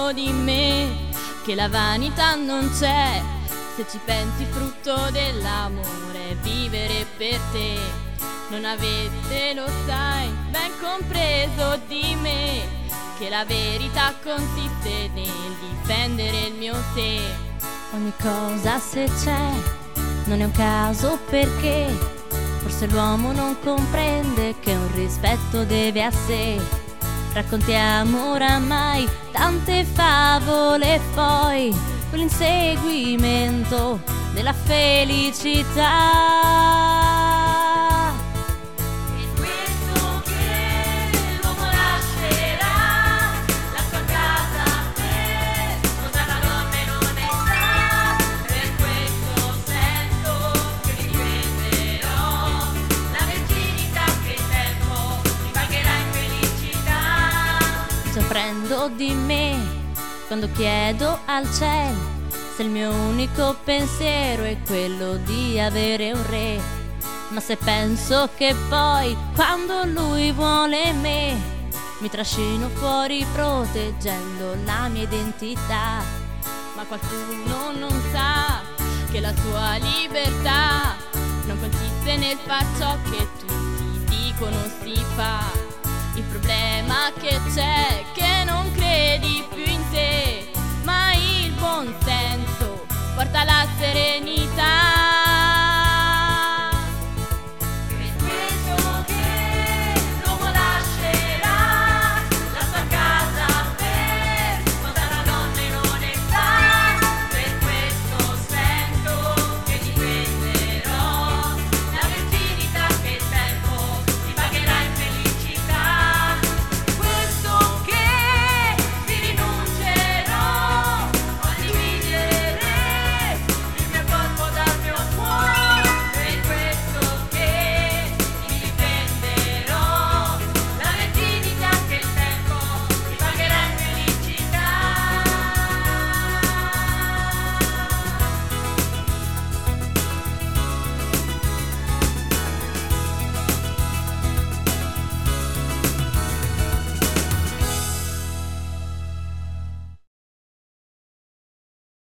dentro di me, che la vanità non c'è. Se ci pensi, frutto dell'amore è vivere per te. Non avete, lo sai, ben compreso di me, che la verità consiste nel difendere il mio sé. Ogni cosa se c'è non è un caso, perché forse l'uomo non comprende che un rispetto deve a sé. Raccontiamo oramai tante favole e poi quell'inseguimento della felicità. Prendo di me quando chiedo al cielo se il mio unico pensiero è quello di avere un re. Ma se penso che poi quando lui vuole me mi trascino fuori proteggendo la mia identità. Ma qualcuno non sa che la sua libertà non consiste nel far ciò che tutti dicono si fa. Il problema che c'è è che non credi più in te, ma il buon senso porta la serenità.